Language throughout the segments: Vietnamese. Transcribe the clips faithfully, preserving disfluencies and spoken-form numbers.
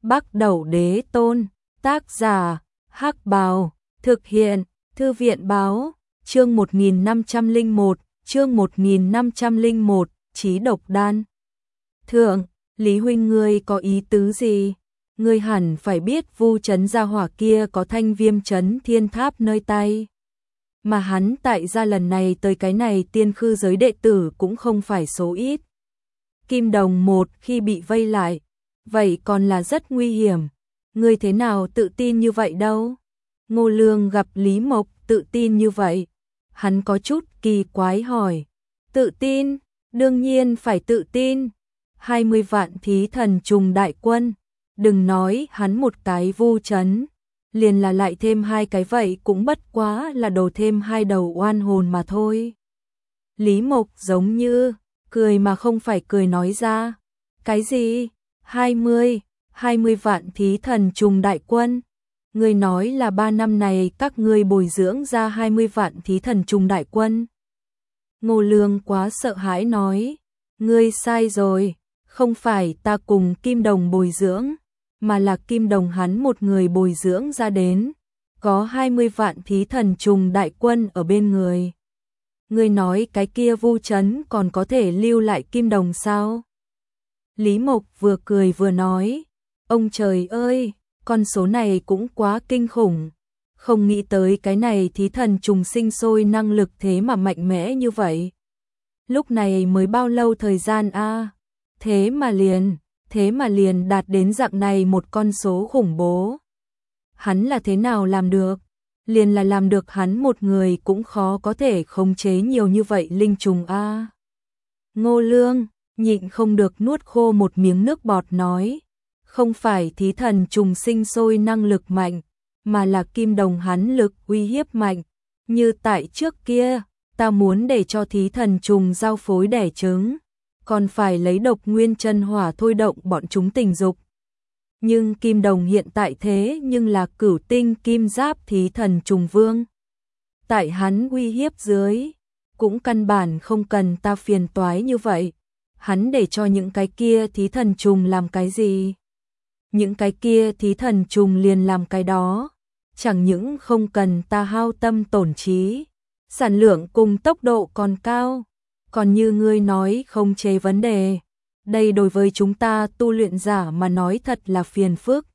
Bắc Đẩu Đế Tôn, tác giả, Hắc Bào, thực hiện, Thư viện báo, chương một nghìn năm trăm lẻ một, chương một nghìn năm trăm lẻ một, Chí Độc Đan. Thượng, Lý huynh ngươi có ý tứ gì? Ngươi hẳn phải biết Vu trấn gia hỏa kia có Thanh Viêm trấn thiên tháp nơi tay. Mà hắn tại gia lần này tới cái này tiên khư giới đệ tử cũng không phải số ít. Kim Đồng một khi bị vây lại, vậy còn là rất nguy hiểm. Ngươi thế nào tự tin như vậy đâu? Ngô Lương gặp Lý Mộc tự tin như vậy, hắn có chút kỳ quái hỏi. Tự tin? Đương nhiên phải tự tin. hai mươi vạn thí thần trùng đại quân, đừng nói hắn một cái Vu trấn, liền là lại thêm hai cái vậy cũng bất quá là đồ thêm hai đầu oan hồn mà thôi. Lý Mộc giống như cười mà không phải cười nói ra. Cái gì? hai mươi, hai mươi vạn thí thần trùng đại quân? Ngươi nói là ba năm này các ngươi bồi dưỡng ra hai mươi vạn thí thần trùng đại quân? Ngô Lương quá sợ hãi nói. Ngươi sai rồi, không phải ta cùng Kim Đồng bồi dưỡng, mà là Kim Đồng hắn một người bồi dưỡng ra đến, có hai mươi vạn thí thần trùng đại quân ở bên người. Ngươi nói cái kia Vu trấn còn có thể lưu lại Kim Đồng sao? Lý Mộc vừa cười vừa nói. Ông trời ơi, con số này cũng quá kinh khủng. Không nghĩ tới cái này thí thần trùng sinh sôi năng lực thế mà mạnh mẽ như vậy. Lúc này mới bao lâu thời gian a? À? Thế mà liền, thế mà liền đạt đến dạng này một con số khủng bố. Hắn là thế nào làm được? Liền là làm được hắn một người cũng khó có thể khống chế nhiều như vậy linh trùng a. À? Ngô Lương nhịn không được nuốt khô một miếng nước bọt nói. Không phải thí thần trùng sinh sôi năng lực mạnh, mà là Kim Đồng hắn lực uy hiếp mạnh. Như tại trước kia, ta muốn để cho thí thần trùng giao phối đẻ trứng, còn phải lấy độc nguyên chân hỏa thôi động bọn chúng tình dục. Nhưng Kim Đồng hiện tại thế nhưng là cửu tinh kim giáp thí thần trùng vương. Tại hắn uy hiếp dưới, cũng căn bản không cần ta phiền toái như vậy. Hắn để cho những cái kia thí thần trùng làm cái gì? Những cái kia thí thần trùng liền làm cái đó. Chẳng những không cần ta hao tâm tổn trí, sản lượng cùng tốc độ còn cao, còn như ngươi nói không chế vấn đề. Đây đối với chúng ta tu luyện giả mà nói thật là phiền phức.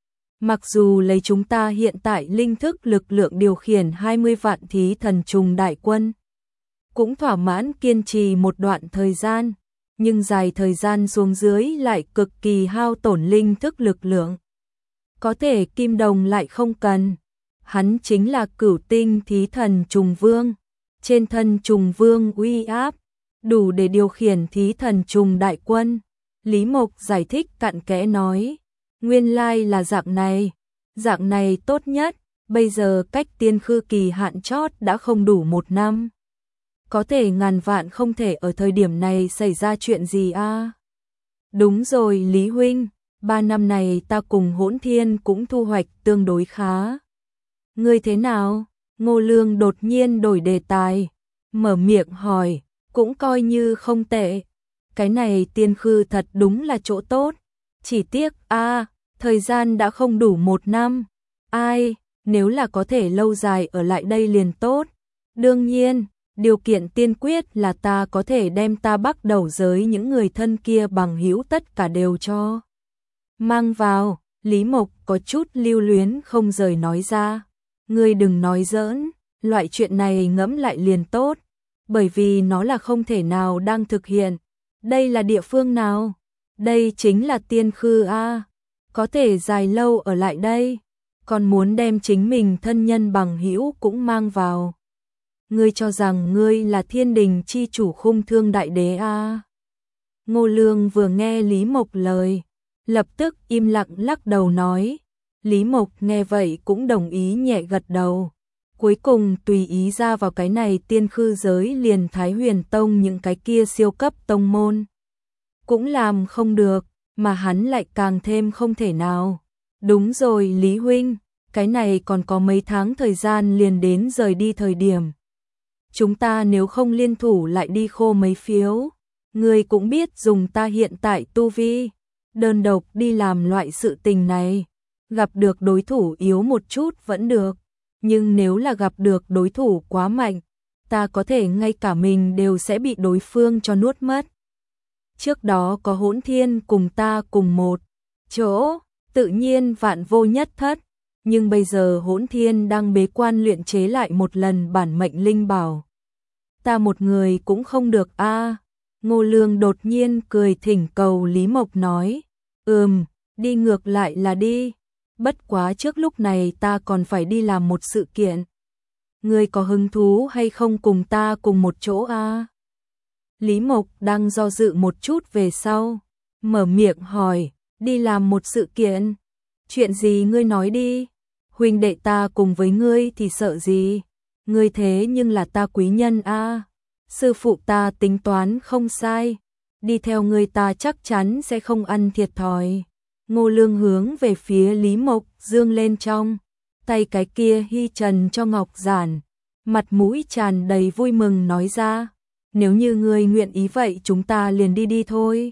Mặc dù lấy chúng ta hiện tại linh thức lực lượng điều khiển hai mươi vạn thí thần trùng đại quân, cũng thỏa mãn kiên trì một đoạn thời gian, nhưng dài thời gian xuống dưới lại cực kỳ hao tổn linh thức lực lượng. Có thể Kim Đồng lại không cần. Hắn chính là cửu tinh thí thần trùng vương. Trên thân trùng vương uy áp, đủ để điều khiển thí thần trùng đại quân. Lý Mộc giải thích cặn kẽ nói. Nguyên lai là dạng này. Dạng này tốt nhất. Bây giờ cách tiên khư kỳ hạn chót đã không đủ một năm. Có thể ngàn vạn không thể ở thời điểm này xảy ra chuyện gì a? À? Đúng rồi Lý huynh, ba năm này ta cùng Hỗn Thiên cũng thu hoạch tương đối khá. Ngươi thế nào? Ngô Lương đột nhiên đổi đề tài, mở miệng hỏi, cũng coi như không tệ. Cái này tiên khư thật đúng là chỗ tốt. Chỉ tiếc a, à, thời gian đã không đủ một năm. Ai, nếu là có thể lâu dài ở lại đây liền tốt. Đương nhiên, điều kiện tiên quyết là ta có thể đem ta Bắc Đẩu giới những người thân kia bằng hữu tất cả đều cho mang vào. Lý Mộc có chút lưu luyến không rời nói ra. Ngươi đừng nói giỡn, loại chuyện này ngẫm lại liền tốt, bởi vì nó là không thể nào đang thực hiện. Đây là địa phương nào? Đây chính là tiên khư a, có thể dài lâu ở lại đây, còn muốn đem chính mình thân nhân bằng hữu cũng mang vào. Ngươi cho rằng ngươi là thiên đình chi chủ khung thương đại đế a? Ngô Lương vừa nghe Lý Mộc lời, lập tức im lặng lắc đầu nói. Lý Mộc nghe vậy cũng đồng ý nhẹ gật đầu. Cuối cùng tùy ý ra vào cái này tiên khư giới liền Thái Huyền Tông những cái kia siêu cấp tông môn cũng làm không được, mà hắn lại càng thêm không thể nào. Đúng rồi Lý huynh, cái này còn có mấy tháng thời gian liền đến rời đi thời điểm. Chúng ta nếu không liên thủ lại đi khô mấy phiếu, ngươi cũng biết dùng ta hiện tại tu vi, đơn độc đi làm loại sự tình này. Gặp được đối thủ yếu một chút vẫn được, nhưng nếu là gặp được đối thủ quá mạnh, ta có thể ngay cả mình đều sẽ bị đối phương cho nuốt mất. Trước đó có Hỗn Thiên cùng ta cùng một chỗ, tự nhiên vạn vô nhất thất, nhưng bây giờ Hỗn Thiên đang bế quan luyện chế lại một lần bản mệnh linh bảo. Ta một người cũng không được a. À. Ngô Lương đột nhiên cười thỉnh cầu Lý Mộc nói, ừm, đi ngược lại là đi, bất quá trước lúc này ta còn phải đi làm một sự kiện. Ngươi có hứng thú hay không cùng ta cùng một chỗ a? À? Lý Mộc đang do dự một chút về sau, mở miệng hỏi, đi làm một sự kiện? Chuyện gì ngươi nói đi, huynh đệ ta cùng với ngươi thì sợ gì, ngươi thế nhưng là ta quý nhân a. À? Sư phụ ta tính toán không sai, đi theo ngươi ta chắc chắn sẽ không ăn thiệt thòi. Ngô Lương hướng về phía Lý Mộc dương lên trong tay cái kia hy trần cho ngọc giản, mặt mũi tràn đầy vui mừng nói ra, nếu như ngươi nguyện ý vậy chúng ta liền đi đi thôi.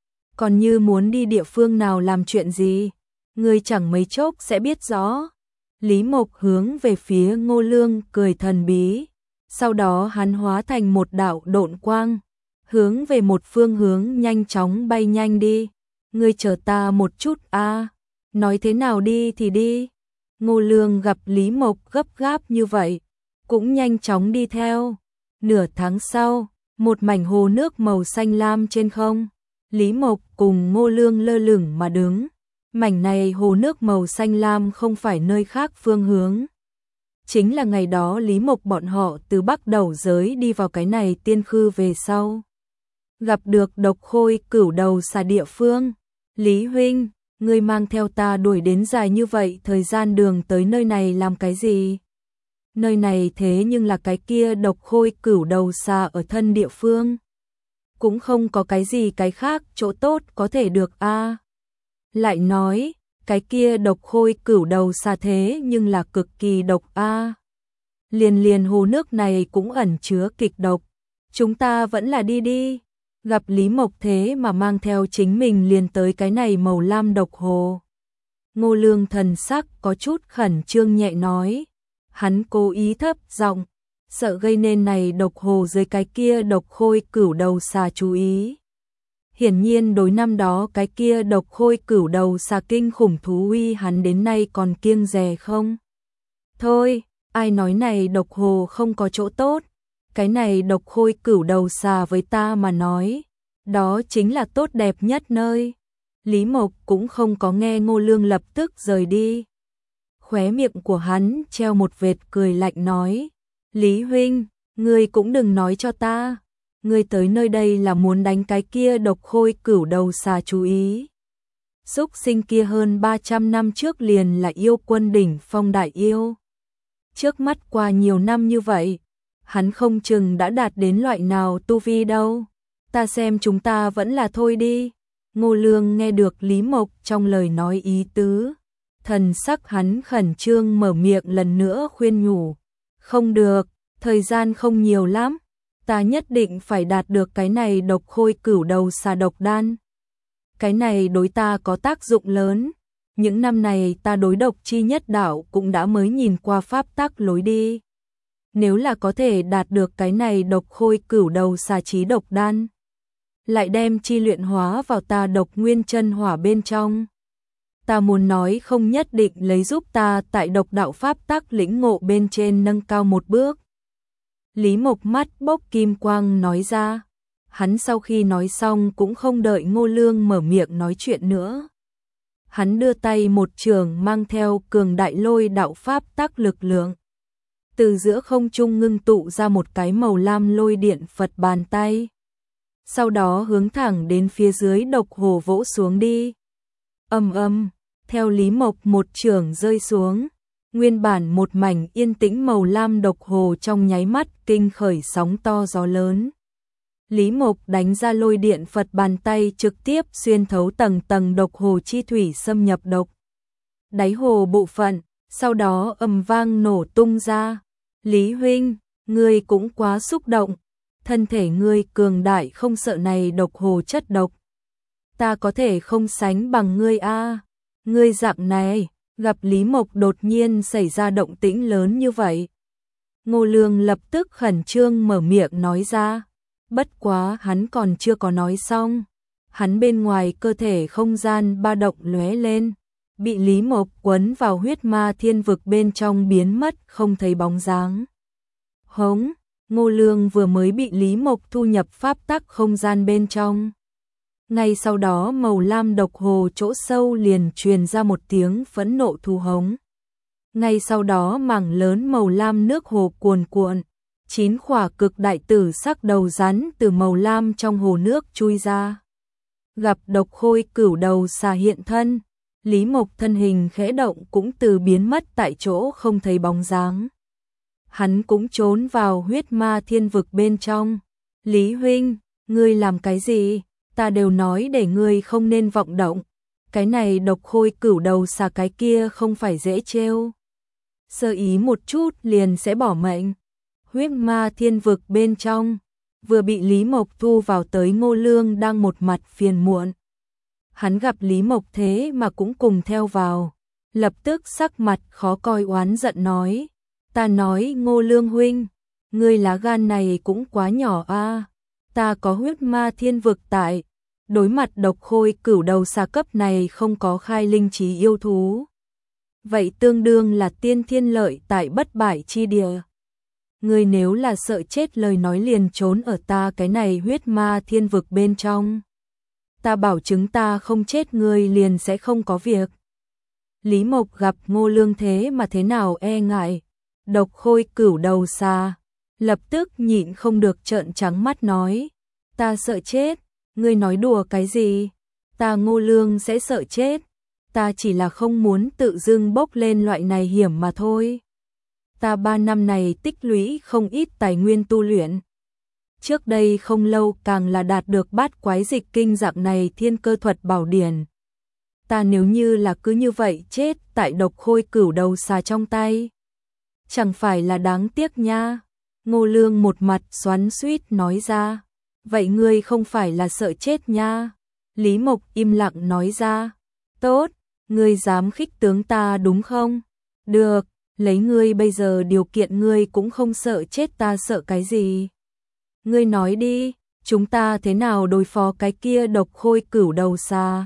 Còn như muốn đi địa phương nào làm chuyện gì, ngươi chẳng mấy chốc sẽ biết rõ. Lý Mộc hướng về phía Ngô Lương cười thần bí, sau đó hắn hóa thành một đạo độn quang, hướng về một phương hướng nhanh chóng bay nhanh đi. Ngươi chờ ta một chút a, à, nói thế nào đi thì đi. Ngô Lương gặp Lý Mộc gấp gáp như vậy, cũng nhanh chóng đi theo. Nửa tháng sau, một mảnh hồ nước màu xanh lam trên không, Lý Mộc cùng Ngô Lương lơ lửng mà đứng. Mảnh này hồ nước màu xanh lam không phải nơi khác phương hướng. Chính là ngày đó Lý Mộc bọn họ từ Bắc Đầu giới đi vào cái này tiên khư về sau. Gặp được độc khôi cửu đầu xà địa phương. Lý huynh, ngươi mang theo ta đuổi đến dài như vậy thời gian đường tới nơi này làm cái gì? Nơi này thế nhưng là cái kia độc khôi cửu đầu xà ở thân địa phương. Cũng không có cái gì cái khác chỗ tốt có thể được a. À. Lại nói, cái kia độc khôi cửu đầu xà thế nhưng là cực kỳ độc a. À. Liền liền hồ nước này cũng ẩn chứa kịch độc. Chúng ta vẫn là đi đi. Gặp Lý Mộc thế mà mang theo chính mình liền tới cái này màu lam độc hồ. Ngô Lương thần sắc có chút khẩn trương nhẹ nói. Hắn cố ý thấp giọng, sợ gây nên này độc hồ dưới cái kia độc khôi cửu đầu xà chú ý. Hiển nhiên đối năm đó cái kia độc khôi cửu đầu xà kinh khủng thú uy hắn đến nay còn kiêng dè không? Thôi, ai nói này độc hồ không có chỗ tốt? Cái này độc khôi cửu đầu xà với ta mà nói, đó chính là tốt đẹp nhất nơi. Lý Mộc cũng không có nghe Ngô Lương lập tức rời đi. Khóe miệng của hắn treo một vệt cười lạnh nói, Lý huynh, ngươi cũng đừng nói cho ta, ngươi tới nơi đây là muốn đánh cái kia độc khôi cửu đầu xà chú ý. Súc sinh kia hơn ba trăm năm trước liền là yêu quân đỉnh phong đại yêu. Trước mắt qua nhiều năm như vậy, hắn không chừng đã đạt đến loại nào tu vi đâu. Ta xem chúng ta vẫn là thôi đi. Ngô Lương nghe được Lý Mộc trong lời nói ý tứ. Thần sắc hắn khẩn trương mở miệng lần nữa khuyên nhủ. Không được, thời gian không nhiều lắm. Ta nhất định phải đạt được cái này độc khôi cửu đầu xà độc đan. Cái này đối ta có tác dụng lớn. Những năm này ta đối độc chi nhất đạo cũng đã mới nhìn qua pháp tắc lối đi. Nếu là có thể đạt được cái này độc khôi cửu đầu xà chí độc đan, lại đem chi luyện hóa vào ta độc nguyên chân hỏa bên trong. Ta muốn nói không nhất định lấy giúp ta tại độc đạo pháp tắc lĩnh ngộ bên trên nâng cao một bước. Lý Mộc mắt bốc kim quang nói ra. Hắn sau khi nói xong cũng không đợi Ngô Lương mở miệng nói chuyện nữa. Hắn đưa tay một trường mang theo cường đại lôi đạo pháp tắc lực lượng. Từ giữa không trung ngưng tụ ra một cái màu lam lôi điện Phật bàn tay. Sau đó hướng thẳng đến phía dưới độc hồ vỗ xuống đi. Ầm ầm, theo Lý Mộc một trường rơi xuống, nguyên bản một mảnh yên tĩnh màu lam độc hồ trong nháy mắt kinh khởi sóng to gió lớn. Lý Mộc đánh ra lôi điện Phật bàn tay trực tiếp xuyên thấu tầng tầng độc hồ chi thủy xâm nhập độc đáy hồ bộ phận, sau đó ầm vang nổ tung ra. Lý huynh, ngươi cũng quá xúc động, thân thể ngươi cường đại không sợ này độc hồ chất độc. ta có thể không sánh bằng ngươi a. Ngươi dạng này, gặp Lý Mộc đột nhiên xảy ra động tĩnh lớn như vậy. Ngô Lương lập tức khẩn trương mở miệng nói ra, bất quá hắn còn chưa có nói xong. Hắn bên ngoài cơ thể không gian ba động lóe lên, bị Lý Mộc quấn vào huyết ma thiên vực bên trong biến mất không thấy bóng dáng. Hống, Ngô Lương vừa mới bị Lý Mộc thu nhập pháp tắc không gian bên trong. Ngay sau đó màu lam độc hồ chỗ sâu liền truyền ra một tiếng phẫn nộ thu hống. Ngay sau đó mảng lớn màu lam nước hồ cuồn cuộn, chín khỏa cực đại tử sắc đầu rắn từ màu lam trong hồ nước chui ra. Gặp độc khôi cửu đầu xà hiện thân, Lý Mộc thân hình khẽ động cũng từ biến mất tại chỗ không thấy bóng dáng. Hắn cũng trốn vào huyết ma thiên vực bên trong. Lý huynh, ngươi làm cái gì? Ta đều nói để ngươi không nên vọng động. Cái này độc khôi cửu đầu xà cái kia không phải dễ trêu. Sơ ý một chút liền sẽ bỏ mệnh. Huyết ma thiên vực bên trong, vừa bị Lý Mộc thu vào tới Ngô Lương đang một mặt phiền muộn. Hắn gặp Lý Mộc thế mà cũng cùng theo vào, lập tức sắc mặt khó coi oán giận nói, ta nói Ngô Lương huynh, ngươi lá gan này cũng quá nhỏ a. Ta có huyết ma thiên vực tại, đối mặt độc khôi cửu đầu xà cấp này không có khai linh trí yêu thú. Vậy tương đương là tiên thiên lợi tại bất bại chi địa. Ngươi nếu là sợ chết lời nói liền trốn ở ta cái này huyết ma thiên vực bên trong. Ta bảo chứng ta không chết ngươi liền sẽ không có việc. Lý Mộc gặp Ngô Lương thế mà thế nào e ngại. Độc khôi cửu đầu xà, lập tức nhịn không được trợn trắng mắt nói. Ta sợ chết, ngươi nói đùa cái gì? Ta Ngô Lương sẽ sợ chết. Ta chỉ là không muốn tự dưng bốc lên loại này hiểm mà thôi. Ta ba năm này tích lũy không ít tài nguyên tu luyện. Trước đây không lâu càng là đạt được bát quái dịch kinh dạng này thiên cơ thuật bảo điển. Ta nếu như là cứ như vậy chết tại độc khôi cửu đầu xà trong tay. Chẳng phải là đáng tiếc nha. Ngô Lương một mặt xoắn xuýt nói ra. Vậy ngươi không phải là sợ chết nha. Lý Mộc im lặng nói ra. Tốt, ngươi dám khích tướng ta đúng không? Được, lấy ngươi bây giờ điều kiện ngươi cũng không sợ chết ta sợ cái gì? Ngươi nói đi, chúng ta thế nào đối phó cái kia độc khôi cửu đầu xà?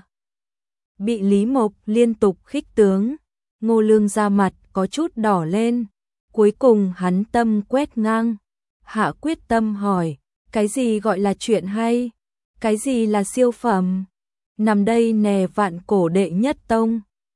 Bị Lý Mộc liên tục khích tướng, Ngô Lương ra mặt có chút đỏ lên. Cuối cùng hắn tâm quét ngang, hạ quyết tâm hỏi, cái gì gọi là chuyện hay? Cái gì là siêu phẩm? Nằm đây nè vạn cổ đệ nhất tông.